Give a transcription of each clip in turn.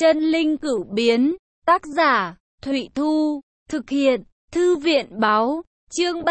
Chân linh cửu biến, tác giả, Thụy Thu, thực hiện, Thư viện Báo, chương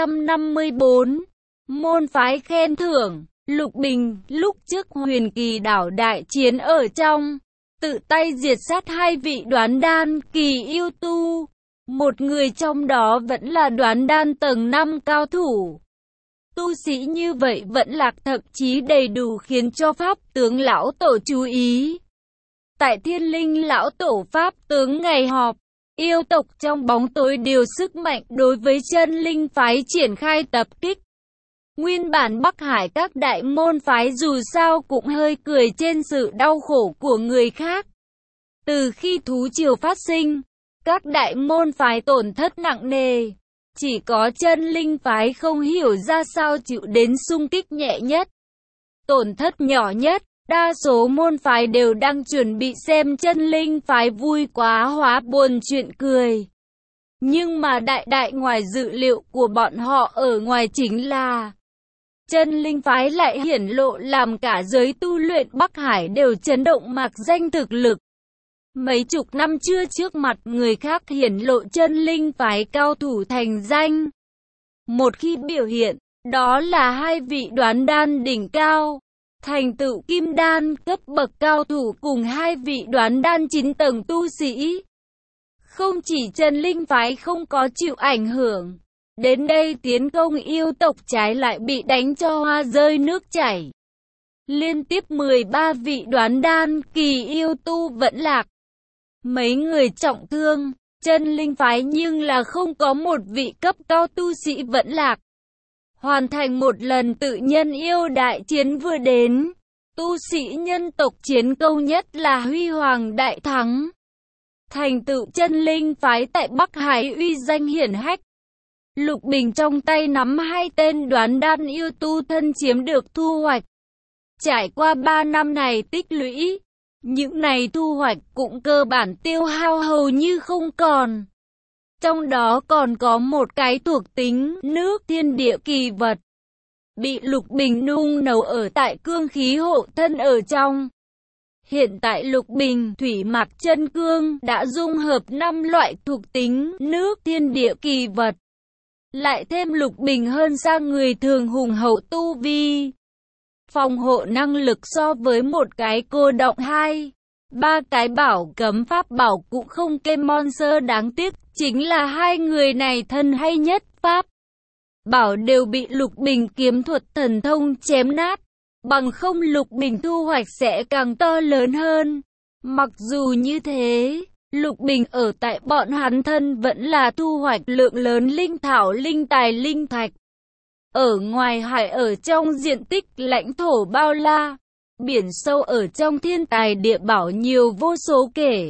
354, môn phái khen thưởng, Lục Bình, lúc trước Huyền Kỳ đảo đại chiến ở trong, tự tay diệt sát hai vị đoán đan kỳ yêu tu, một người trong đó vẫn là đoán đan tầng 5 cao thủ. Tu sĩ như vậy vẫn lạc thậm chí đầy đủ khiến cho Pháp tướng lão tổ chú ý. Tại Thiên Linh lão tổ Pháp tướng ngày họp, yêu tộc trong bóng tối điều sức mạnh đối với chân linh phái triển khai tập kích. Nguyên bản Bắc Hải các đại môn phái dù sao cũng hơi cười trên sự đau khổ của người khác. Từ khi thú triều phát sinh, các đại môn phái tổn thất nặng nề. Chỉ có chân linh phái không hiểu ra sao chịu đến xung kích nhẹ nhất, tổn thất nhỏ nhất. Đa số môn phái đều đang chuẩn bị xem chân linh phái vui quá hóa buồn chuyện cười. Nhưng mà đại ngoài dự liệu của bọn họ ở ngoài chính là chân linh phái lại hiển lộ làm cả giới tu luyện Bắc Hải đều chấn động mạc danh thực lực. Mấy chục năm trước mặt người khác hiển lộ chân linh phái cao thủ thành danh. Một khi biểu hiện, đó là hai vị đoán đan đỉnh cao, thành tựu kim đan cấp bậc cao thủ cùng hai vị đoán đan 9 tầng tu sĩ. Không chỉ chân linh phái không có chịu ảnh hưởng, đến đây tiến công yêu tộc trái lại bị đánh cho hoa rơi nước chảy. Liên tiếp 13 vị đoán đan kỳ yêu tu vẫn lạc. Mấy người trọng thương, chân linh phái nhưng là không có một vị cấp cao tu sĩ vẫn lạc. Hoàn thành một lần tự nhân yêu đại chiến vừa đến, tu sĩ nhân tộc chiến công nhất là huy hoàng đại thắng. Thành tựu chân linh phái tại Bắc Hải uy danh hiển hách. Lục Bình trong tay nắm hai tên đoán đan yêu tu thân chiếm được thu hoạch. Trải qua 3 năm này tích lũy, những này thu hoạch cũng cơ bản tiêu hao hầu như không còn. Trong đó còn có một cái thuộc tính nước thiên địa kỳ vật, bị Lục Bình nung nấu ở tại cương khí hộ thân ở trong. Hiện tại Lục Bình thủy mạc chân cương đã dung hợp 5 loại thuộc tính nước thiên địa kỳ vật. Lại thêm Lục Bình hơn xa người thường hùng hậu tu vi. Phòng hộ năng lực so với một cái cô động 2-3 cái bảo cấm pháp bảo cũng không kém monster, đáng tiếc chính là hai người này thân hay nhất pháp bảo đều bị Lục Bình kiếm thuật thần thông chém nát, bằng không Lục Bình thu hoạch sẽ càng to lớn hơn. Mặc dù như thế, Lục Bình ở tại bọn hắn thân vẫn là thu hoạch lượng lớn linh thảo, linh tài, linh thạch. Ở ngoài hải, ở trong diện tích lãnh thổ bao la, biển sâu, ở trong thiên tài địa bảo nhiều vô số kể.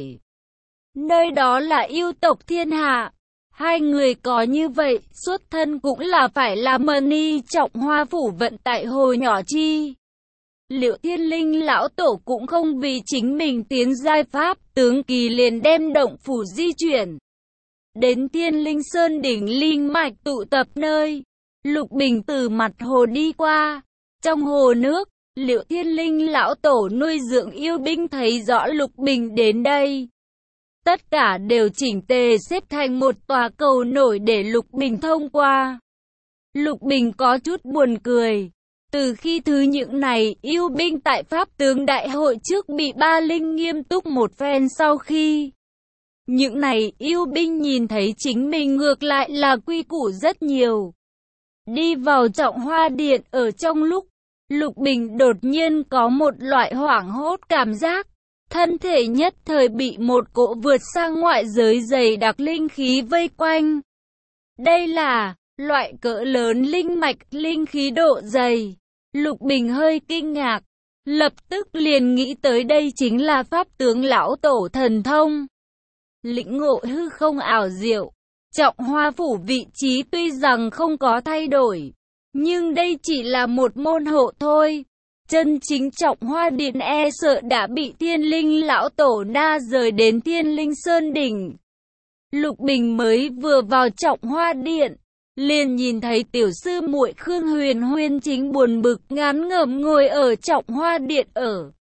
Nơi đó là yêu tộc thiên hạ. Hai người có như vậy, xuất thân cũng là phải là Mani Trọng Hoa Phủ vận tại hồi nhỏ chi. Liệu Thiên Linh lão tổ cũng không vì chính mình tiến giai pháp tướng kỳ liền đem động phủ di chuyển đến Thiên Linh Sơn đỉnh linh mạch tụ tập nơi Lục Bình từ mặt hồ đi qua. Trong hồ nước, Liệu Thiên Linh lão tổ nuôi dưỡng yêu binh thấy rõ Lục Bình đến đây. Tất cả đều chỉnh tề xếp thành một tòa cầu nổi để Lục Bình thông qua. Lục Bình có chút buồn cười. Từ khi thứ những này yêu binh tại Pháp tướng đại hội trước bị Ba Linh nghiêm túc một phen, sau khi những này yêu binh nhìn thấy chính mình ngược lại là quy củ rất nhiều. Đi vào Trọng Hoa Điện ở trong lúc, Lục Bình đột nhiên có một loại hoảng hốt cảm giác. Thân thể nhất thời bị một cỗ vượt sang ngoại giới dày đặc linh khí vây quanh. Đây là loại cỡ lớn linh mạch, linh khí độ dày. Lục Bình hơi kinh ngạc, lập tức liền nghĩ tới đây chính là pháp tướng lão tổ thần thông. Lĩnh ngộ hư không ảo diệu. Trọng Hoa Phủ vị trí tuy rằng không có thay đổi, nhưng đây chỉ là một môn hộ thôi. Chân chính Trọng Hoa Điện e sợ đã bị Thiên Linh lão tổ na rời đến Thiên Linh Sơn đỉnh. Lục Bình mới vừa vào Trọng Hoa Điện, liền nhìn thấy tiểu sư muội Khương Huyền Huyền chính buồn bực ngán ngẩm ngồi ở Trọng Hoa Điện ở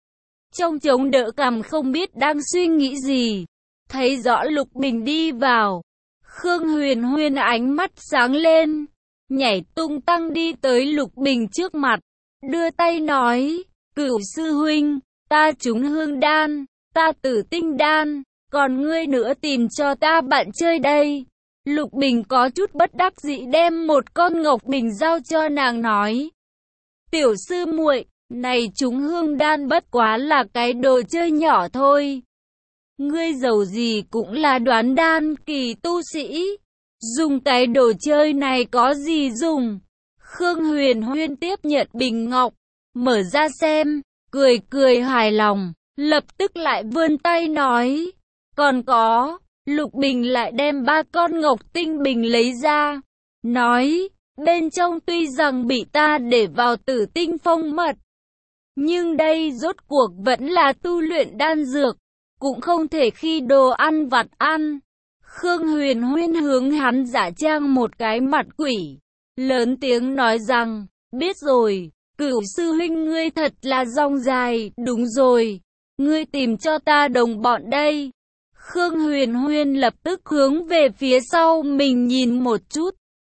trong chống đỡ cằm không biết đang suy nghĩ gì. Thấy rõ Lục Bình đi vào, Khương Huyền Huyên ánh mắt sáng lên, nhảy tung tăng đi tới Lục Bình trước mặt, đưa tay nói, Cửu sư huynh, ta trúng hương đan, ta tử tinh đan, còn ngươi nữa tìm cho ta bạn chơi đây. Lục Bình có chút bất đắc dĩ đem một con ngọc bình giao cho nàng nói, tiểu sư muội, này trúng hương đan bất quá là cái đồ chơi nhỏ thôi. Ngươi giàu gì cũng là đoán đan kỳ tu sĩ, dùng cái đồ chơi này có gì dùng. Khương Huyền Huyên tiếp nhận bình ngọc, mở ra xem, cười cười hài lòng, lập tức lại vươn tay nói, còn có. Lục Bình lại đem 3 con ngọc tinh bình lấy ra, nói, bên trong tuy rằng bị ta để vào tử tinh phong mật, nhưng đây rốt cuộc vẫn là tu luyện đan dược, cũng không thể khi đồ ăn vặt ăn. Khương Huyền Huyên hướng hắn giả trang một cái mặt quỷ, lớn tiếng nói rằng, biết rồi, Cửu sư huynh ngươi thật là rong dài, đúng rồi, ngươi tìm cho ta đồng bọn đây. Khương Huyền Huyên lập tức hướng về phía sau mình nhìn một chút,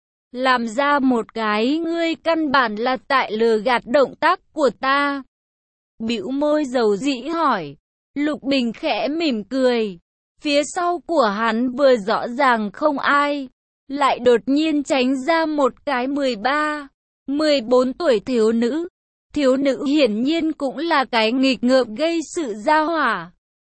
làm ra một cái ngươi căn bản là tại lừa gạt động tác của ta. Bĩu môi dầu dĩ hỏi, Lục Bình khẽ mỉm cười, phía sau của hắn vừa rõ ràng không ai, lại đột nhiên tránh ra một cái 13, 14 tuổi thiếu nữ. Thiếu nữ hiển nhiên cũng là cái nghịch ngợm gây sự ra hỏa.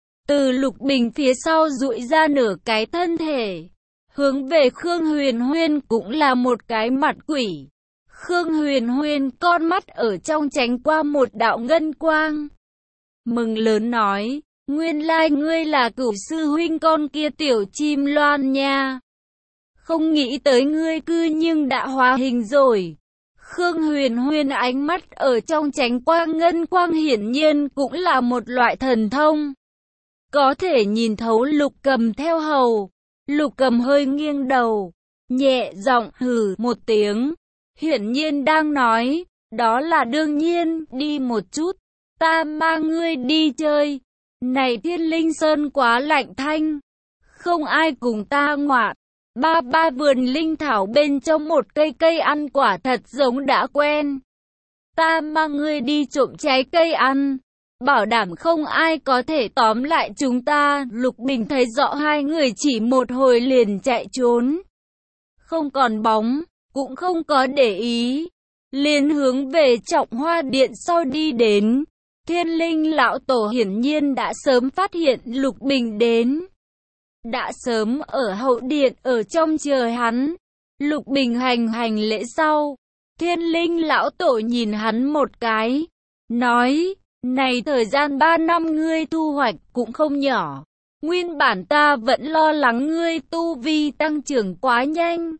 Từ Lục Bình phía sau duỗi ra nửa cái thân thể, hướng về Khương Huyền Huyên cũng là một cái mặt quỷ. Khương Huyền Huyên con mắt ở trong tránh qua một đạo ngân quang, mừng lớn nói, nguyên lai ngươi là Cửu sư huynh con kia tiểu chim loan nha. Không nghĩ tới ngươi cư nhưng đã hóa hình rồi. Khương Huyền Huyên ánh mắt ở trong tránh qua ngân quang hiển nhiên cũng là một loại thần thông, có thể nhìn thấu Lục Cầm theo hầu. Lục Cầm hơi nghiêng đầu, nhẹ giọng hừ một tiếng, hiển nhiên đang nói, đó là đương nhiên, đi một chút, ta mang ngươi đi chơi. Này Thiên Linh Sơn quá lạnh thanh, không ai cùng ta ngoạn. Ba vườn linh thảo bên trong một cây ăn quả thật giống đã quen. Ta mang ngươi đi trộm trái cây ăn, bảo đảm không ai có thể tóm lại chúng ta. Lục Bình thấy rõ hai người chỉ một hồi liền chạy trốn, không còn bóng, cũng không có để ý, liền hướng về Trọng Hoa Điện sau đi đến. Thiên Linh lão tổ hiển nhiên đã sớm phát hiện Lục Bình đến, đã sớm ở hậu điện ở trong chờ hắn. Lục Bình hành lễ sau, Thiên Linh lão tổ nhìn hắn một cái, nói, này thời gian 3 năm ngươi thu hoạch cũng không nhỏ, nguyên bản ta vẫn lo lắng ngươi tu vi tăng trưởng quá nhanh,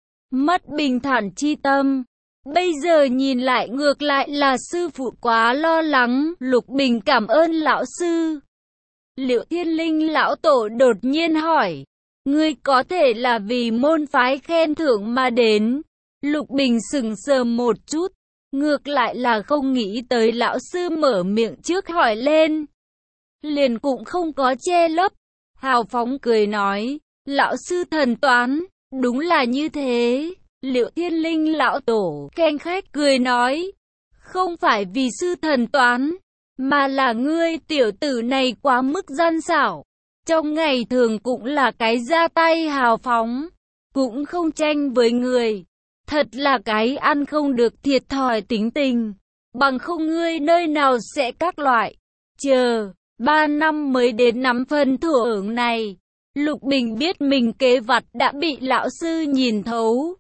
mất bình thản chi tâm. Bây giờ nhìn lại ngược lại là sư phụ quá lo lắng. Lục Bình cảm ơn lão sư. Liệu Thiên Linh lão tổ đột nhiên hỏi, ngươi có thể là vì môn phái khen thưởng mà đến? Lục Bình sững sờ một chút, ngược lại là không nghĩ tới lão sư mở miệng trước hỏi lên, liền cũng không có che lấp, hào phóng cười nói, lão sư thần toán, đúng là như thế. Liệu Thiên Linh lão tổ khen khách cười nói, không phải vì sư thần toán, mà là ngươi tiểu tử này quá mức gian xảo, trong ngày thường cũng là cái ra tay hào phóng, cũng không tranh với người, thật là cái ăn không được thiệt thòi tính tình, bằng không ngươi nơi nào sẽ các loại, chờ 3 năm mới đến nắm phần thưởng hưởng này. Lục Bình biết mình kế vặt đã bị lão sư nhìn thấu,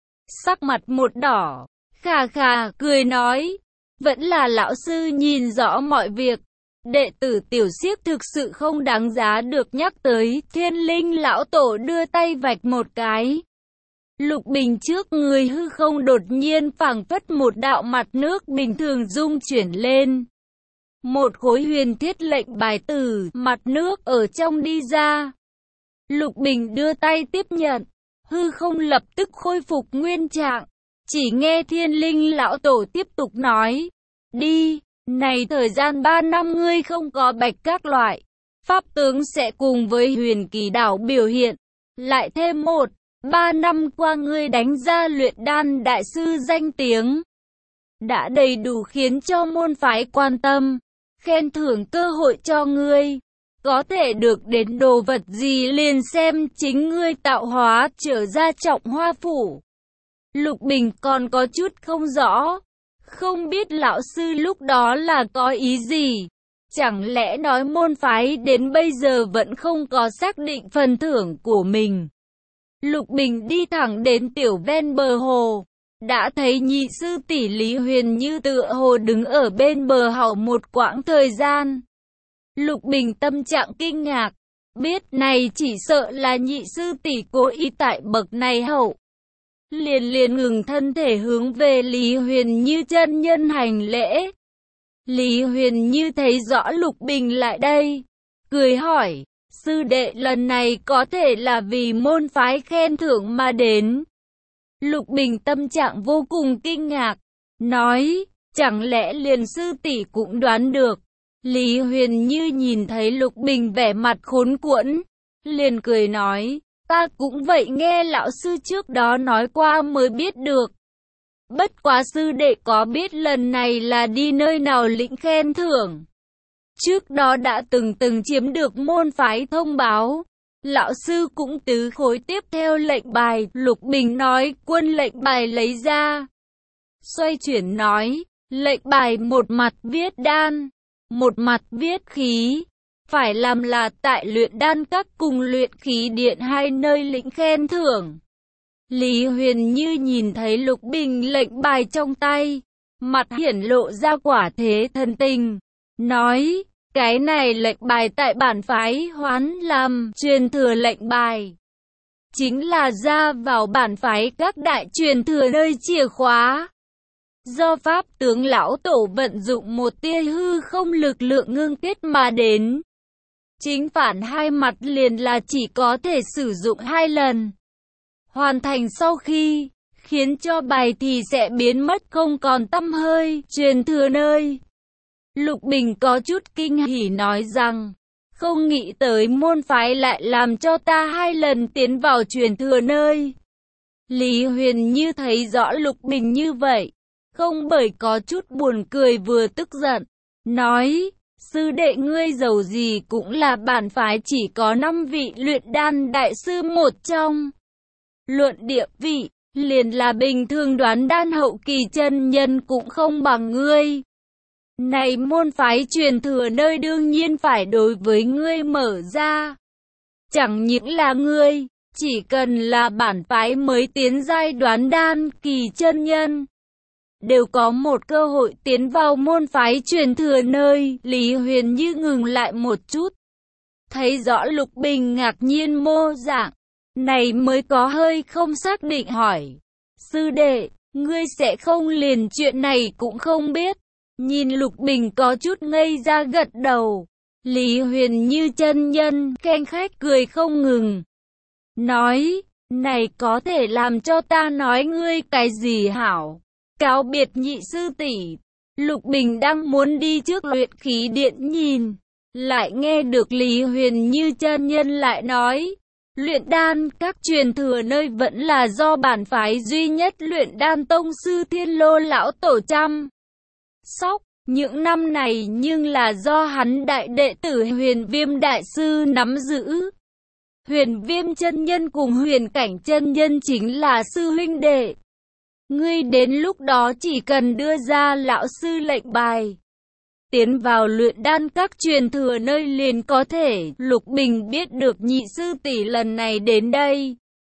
sắc mặt một đỏ, khà khà cười nói, vẫn là lão sư nhìn rõ mọi việc, đệ tử tiểu xiếc thực sự không đáng giá được nhắc tới. Thiên Linh lão tổ đưa tay vạch một cái, Lục Bình trước người hư không đột nhiên phảng phất một đạo mặt nước bình thường dung chuyển lên, một khối huyền thiết lệnh bài từ mặt nước ở trong đi ra. Lục Bình đưa tay tiếp nhận, hư không lập tức khôi phục nguyên trạng. Chỉ nghe Thiên Linh lão tổ tiếp tục nói, đi, Này thời gian 3 năm ngươi không có bạch các loại pháp tướng sẽ cùng với huyền kỳ đảo biểu hiện. Lại thêm 3 năm qua ngươi đánh ra luyện đan đại sư danh tiếng, đã đầy đủ khiến cho môn phái quan tâm, khen thưởng cơ hội cho ngươi. Có thể được đến đồ vật gì liền xem chính ngươi tạo hóa trở ra Trọng Hoa Phủ. Lục Bình còn có chút không rõ, không biết lão sư lúc đó là có ý gì. Chẳng lẽ nói môn phái đến bây giờ vẫn không có xác định phần thưởng của mình. Lục Bình đi thẳng đến tiểu ven bờ hồ, đã thấy nhị sư tỷ Lý Huyền Như tựa hồ đứng ở bên bờ hậu một quãng thời gian. Lục Bình tâm trạng kinh ngạc, biết này chỉ sợ là nhị sư tỷ cố ý tại bậc này hậu. Liền ngừng thân thể hướng về Lý Huyền Như chân nhân hành lễ. Lý Huyền Như thấy rõ Lục Bình lại đây, cười hỏi, sư đệ lần này có thể là vì môn phái khen thưởng mà đến. Lục Bình tâm trạng vô cùng kinh ngạc, nói, chẳng lẽ liền sư tỷ cũng đoán được. Lý Huyền Như nhìn thấy Lục Bình vẻ mặt khốn cuỗn, liền cười nói, ta cũng vậy nghe lão sư trước đó nói qua mới biết được. Bất quá sư đệ có biết lần này là đi nơi nào lĩnh khen thưởng? Trước đó đã từng chiếm được môn phái thông báo. Lão sư cũng tứ khối tiếp theo lệnh bài. Lục Bình nói quân lệnh bài lấy ra. Xoay chuyển nói, lệnh bài một mặt viết đan, một mặt viết khí. Phải làm là tại luyện đan các cùng luyện khí điện hai nơi lĩnh khen thưởng. Lý Huyền Như nhìn thấy Lục Bình lệnh bài trong tay, mặt hiển lộ ra quả thế thân tình, nói, cái này lệnh bài tại bản phái Hoán làm truyền thừa lệnh bài. Chính là ra vào bản phái các đại truyền thừa nơi chìa khóa. Do Pháp tướng lão tổ vận dụng một tia hư không lực lượng ngưng kết mà đến. Chính phản hai mặt liền là chỉ có thể sử dụng 2 lần. Hoàn thành sau khi, khiến cho bài thì sẽ biến mất không còn tăm hơi, truyền thừa nơi. Lục Bình có chút kinh hỉ nói rằng, không nghĩ tới môn phái lại làm cho ta 2 lần tiến vào truyền thừa nơi. Lý Huyền Như thấy rõ Lục Bình như vậy, không bởi có chút buồn cười vừa tức giận, nói, sư đệ ngươi giàu gì cũng là bản phái chỉ có 5 vị luyện đan đại sư một trong. Luận địa vị, liền là bình thường đoán đan hậu kỳ chân nhân cũng không bằng ngươi. Này môn phái truyền thừa nơi đương nhiên phải đối với ngươi mở ra. Chẳng những là ngươi, chỉ cần là bản phái mới tiến giai đoán đan kỳ chân nhân, đều có một cơ hội tiến vào môn phái truyền thừa nơi. Lý Huyền Như ngừng lại một chút, thấy rõ Lục Bình ngạc nhiên mô dạng, này mới có hơi không xác định hỏi, sư đệ, ngươi sẽ không liền chuyện này cũng không biết. Nhìn Lục Bình có chút ngây ra gật đầu, Lý Huyền Như chân nhân khen khách cười không ngừng, nói, này có thể làm cho ta nói ngươi cái gì hảo? Cáo biệt nhị sư tỷ. Lục Bình đang muốn đi trước luyện khí điện nhìn, lại nghe được Lý Huyền Như chân nhân lại nói, luyện đan các truyền thừa nơi vẫn là do bản phái duy nhất luyện đan tông sư Thiên Lô lão tổ chăm sóc. Những năm này nhưng là do hắn đại đệ tử Huyền Viêm đại sư nắm giữ. Huyền Viêm chân nhân cùng Huyền Cảnh chân nhân chính là sư huynh đệ. Ngươi đến lúc đó chỉ cần đưa ra lão sư lệnh bài, tiến vào luyện đan các truyền thừa nơi liền có thể. Lục Bình biết được nhị sư tỷ lần này đến đây,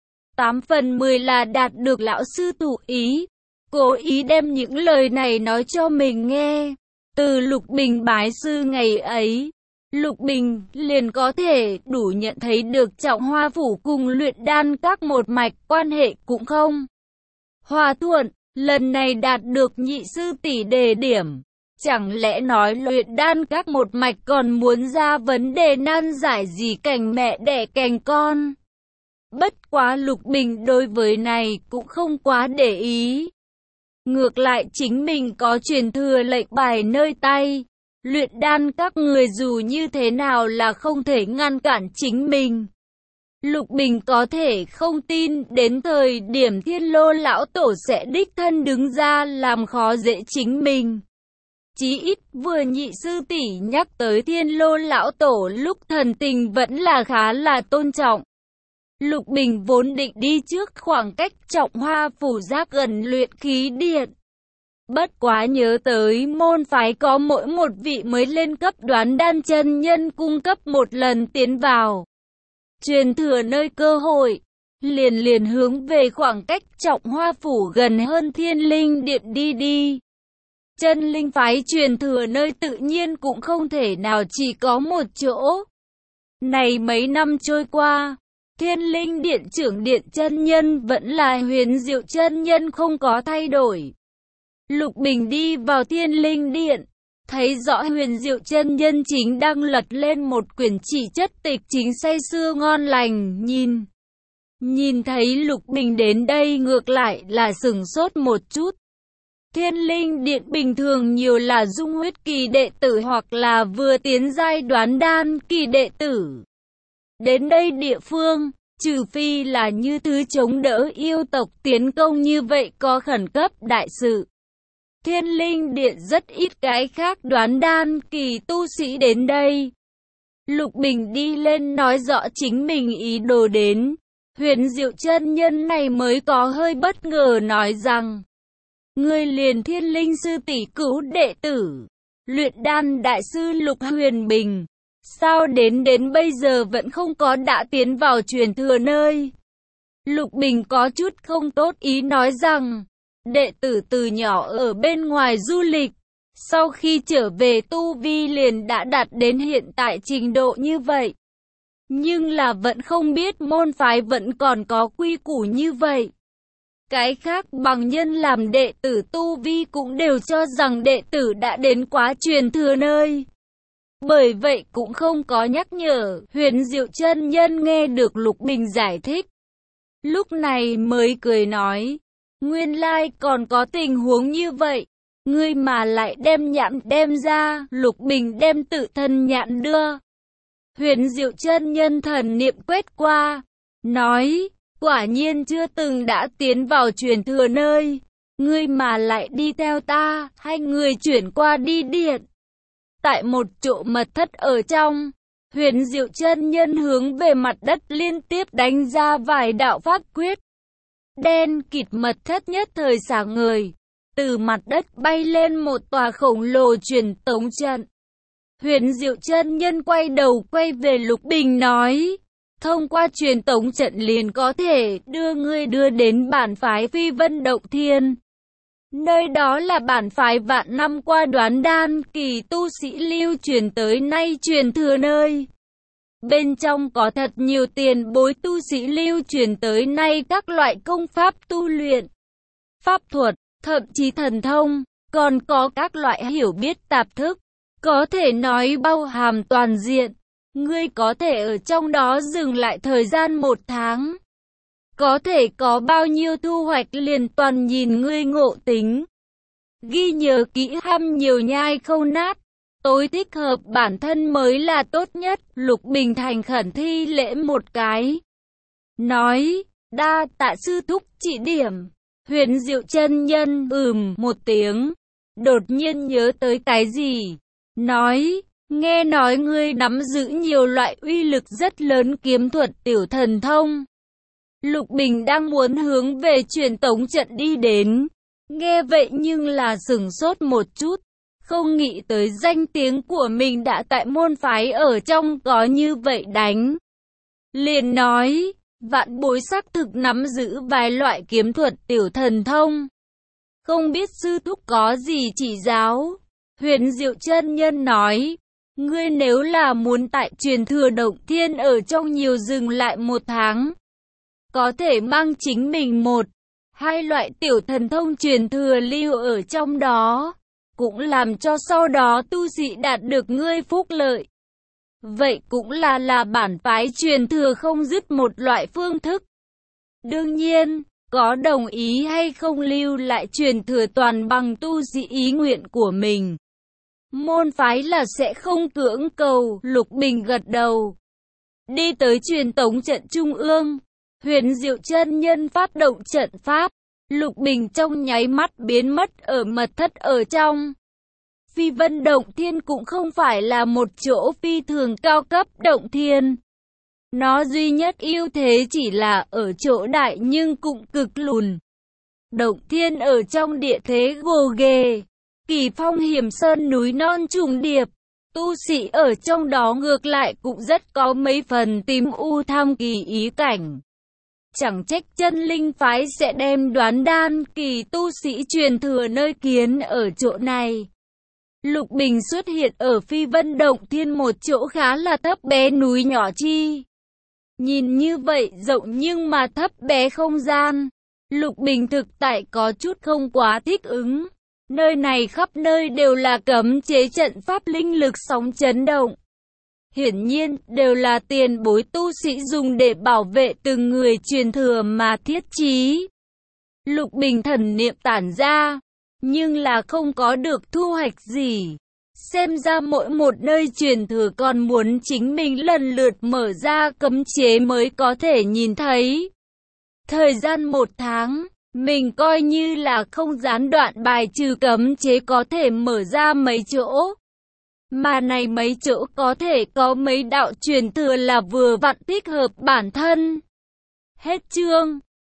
8 phần 10 là đạt được lão sư thụ ý, cố ý đem những lời này nói cho mình nghe. Từ Lục Bình bái sư ngày ấy, Lục Bình liền có thể đủ nhận thấy được Trọng Hoa Phủ cùng luyện đan các một mạch quan hệ cũng không hòa thuận. Lần này đạt được nhị sư tỷ đề điểm, chẳng lẽ nói luyện đan các một mạch còn muốn ra vấn đề nan giải gì cành mẹ đẻ cành con? Bất quá Lục Bình đối với này cũng không quá để ý. Ngược lại chính mình có truyền thừa lệnh bài nơi tay. Luyện đan các người dù như thế nào là không thể ngăn cản chính mình. Lục Bình có thể không tin đến thời điểm Thiên Lô lão tổ sẽ đích thân đứng ra làm khó dễ chính mình. Chí ít vừa nhị sư tỷ nhắc tới Thiên Lô lão tổ lúc thần tình vẫn là khá là tôn trọng. Lục Bình vốn định đi trước khoảng cách Trọng Hoa phủ giác gần luyện khí điện. Bất quá nhớ tới môn phái có mỗi một vị mới lên cấp đoán đan chân nhân cung cấp một lần tiến vào. Truyền thừa nơi cơ hội, liền hướng về khoảng cách Trọng Hoa phủ gần hơn Thiên Linh điện đi. Chân linh phái truyền thừa nơi tự nhiên cũng không thể nào chỉ có một chỗ. Này mấy năm trôi qua, Thiên Linh điện trưởng điện chân nhân vẫn là Huyền Diệu chân nhân không có thay đổi. Lục Bình đi vào Thiên Linh điện, thấy rõ Huyền Diệu chân nhân chính đang lật lên một quyển chỉ chất tịch chính say sưa ngon lành, nhìn thấy Lục Bình đến đây ngược lại là sửng sốt một chút. Thiên Linh điện bình thường nhiều là dung huyết kỳ đệ tử hoặc là vừa tiến giai đoán đan kỳ đệ tử. Đến đây địa phương, trừ phi là như thứ chống đỡ yêu tộc tiến công như vậy có khẩn cấp đại sự. Thiên Linh điện rất ít cái khác đoán đan kỳ tu sĩ đến đây. Lục Bình đi lên nói rõ chính mình ý đồ đến. Huyền Diệu chân nhân này mới có hơi bất ngờ nói rằng: ngươi liền Thiên Linh sư tỷ cứu đệ tử, luyện đan đại sư Lục Huyền Bình, sao đến bây giờ vẫn không có đã tiến vào truyền thừa nơi? Lục Bình có chút không tốt ý nói rằng, đệ tử từ nhỏ ở bên ngoài du lịch, sau khi trở về tu vi liền đã đạt đến hiện tại trình độ như vậy. Nhưng là vẫn không biết môn phái vẫn còn có quy củ như vậy. Cái khác bằng nhân làm đệ tử tu vi cũng đều cho rằng đệ tử đã đến quá truyền thừa nơi. Bởi vậy cũng không có nhắc nhở. Huyền Diệu chân nhân nghe được Lục Bình giải thích, lúc này mới cười nói, nguyên lai còn có tình huống như vậy. Ngươi mà lại đem nhãn đem ra. Lục Bình đem tự thân nhãn đưa. Huyền Diệu chân nhân thần niệm quét qua, nói, quả nhiên chưa từng đã tiến vào truyền thừa nơi. Ngươi mà lại đi theo ta, hai người chuyển qua đi điện. Tại một chỗ mật thất ở trong, Huyền Diệu chân nhân hướng về mặt đất liên tiếp đánh ra vài đạo pháp quyết. Đen kịt mật thất nhất thời sáng ngời, từ mặt đất bay lên một tòa khổng lồ truyền tống trận. Huyền Diệu chân nhân quay đầu quay về Lục Bình nói, thông qua truyền tống trận liền có thể đưa ngươi đưa đến bản phái Phi Vân Động Thiên. Nơi đó là bản phái vạn năm qua đoán đan kỳ tu sĩ lưu truyền tới nay truyền thừa nơi. Bên trong có thật nhiều tiền bối tu sĩ lưu truyền tới nay các loại công pháp tu luyện, pháp thuật, thậm chí thần thông, còn có các loại hiểu biết tạp thức, có thể nói bao hàm toàn diện. Ngươi có thể ở trong đó dừng lại thời gian 1 tháng. Có thể có bao nhiêu thu hoạch liền toàn nhìn ngươi ngộ tính. Ghi nhớ kỹ, ham nhiều nhai không nát. Tối thích hợp bản thân mới là tốt nhất. Lục Bình thành khẩn thi lễ một cái, nói, đa tạ sư thúc chỉ điểm. Huyền Diệu chân nhân một tiếng, đột nhiên nhớ tới cái gì, nói, nghe nói ngươi nắm giữ nhiều loại uy lực rất lớn kiếm thuật tiểu thần thông. Lục Bình đang muốn hướng về truyền tống trận đi đến, nghe vậy nhưng là sửng sốt một chút, không nghĩ tới danh tiếng của mình đã tại môn phái ở trong có như vậy đánh. Liền nói, vạn bối xác thực nắm giữ vài loại kiếm thuật tiểu thần thông, không biết sư thúc có gì chỉ giáo. Huyền Diệu chân nhân nói, ngươi nếu là muốn tại truyền thừa Động Thiên ở trong nhiều dừng lại 1 tháng, có thể mang chính mình 1-2 loại tiểu thần thông truyền thừa lưu ở trong đó, cũng làm cho sau đó tu sĩ đạt được ngươi phúc lợi. Vậy cũng là bản phái truyền thừa không dứt một loại phương thức. Đương nhiên, có đồng ý hay không lưu lại truyền thừa toàn bằng tu sĩ ý nguyện của mình. Môn phái là sẽ không cưỡng cầu, Lục Bình gật đầu. Đi tới truyền tống trận trung ương, Huyền Diệu chân nhân phát động trận pháp, Lục Bình trong nháy mắt biến mất ở mật thất ở trong. Phi Vân Động Thiên cũng không phải là một chỗ phi thường cao cấp động thiên. Nó duy nhất ưu thế chỉ là ở chỗ đại nhưng cũng cực lùn. Động thiên ở trong địa thế gồ ghề, kỳ phong hiểm sơn núi non trùng điệp. Tu sĩ ở trong đó ngược lại cũng rất có mấy phần tìm u tham kỳ ý cảnh. Chẳng trách chân linh phái sẽ đem đoán đan kỳ tu sĩ truyền thừa nơi kiến ở chỗ này. Lục Bình xuất hiện ở Phi Vân Động Thiên, một chỗ khá là thấp bé núi nhỏ chi. Nhìn như vậy rộng nhưng mà thấp bé không gian. Lục Bình thực tại có chút không quá thích ứng. Nơi này khắp nơi đều là cấm chế trận pháp linh lực sóng chấn động. Hiển nhiên đều là tiền bối tu sĩ dùng để bảo vệ từng người truyền thừa mà thiết trí. Lục Bình thần niệm tản ra, nhưng là không có được thu hoạch gì. Xem ra mỗi một nơi truyền thừa còn muốn chính mình lần lượt mở ra cấm chế mới có thể nhìn thấy. Thời gian 1 tháng, mình coi như là không gián đoạn bài trừ cấm chế có thể mở ra mấy chỗ. Mà này mấy chỗ có thể có mấy đạo truyền thừa là vừa vặn thích hợp bản thân. Hết chương.